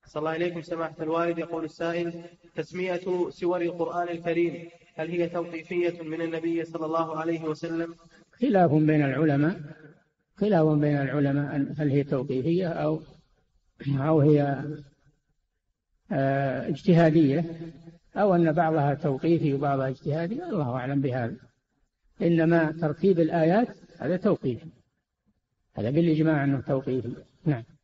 صلى الله إليكم سماحة الوالد. يقول السائل: تسمية سور القرآن الكريم هل هي توقيفية من النبي صلى الله عليه وسلم؟ خلاف بين العلماء هل هي توقيفية أو هي اجتهادية، أو أن بعضها توقيفي وبعضها اجتهادي، الله أعلم بهذا. إنما ترتيب الآيات هذا توقيفي، هذا بالإجماع أنه توقيفي. نعم.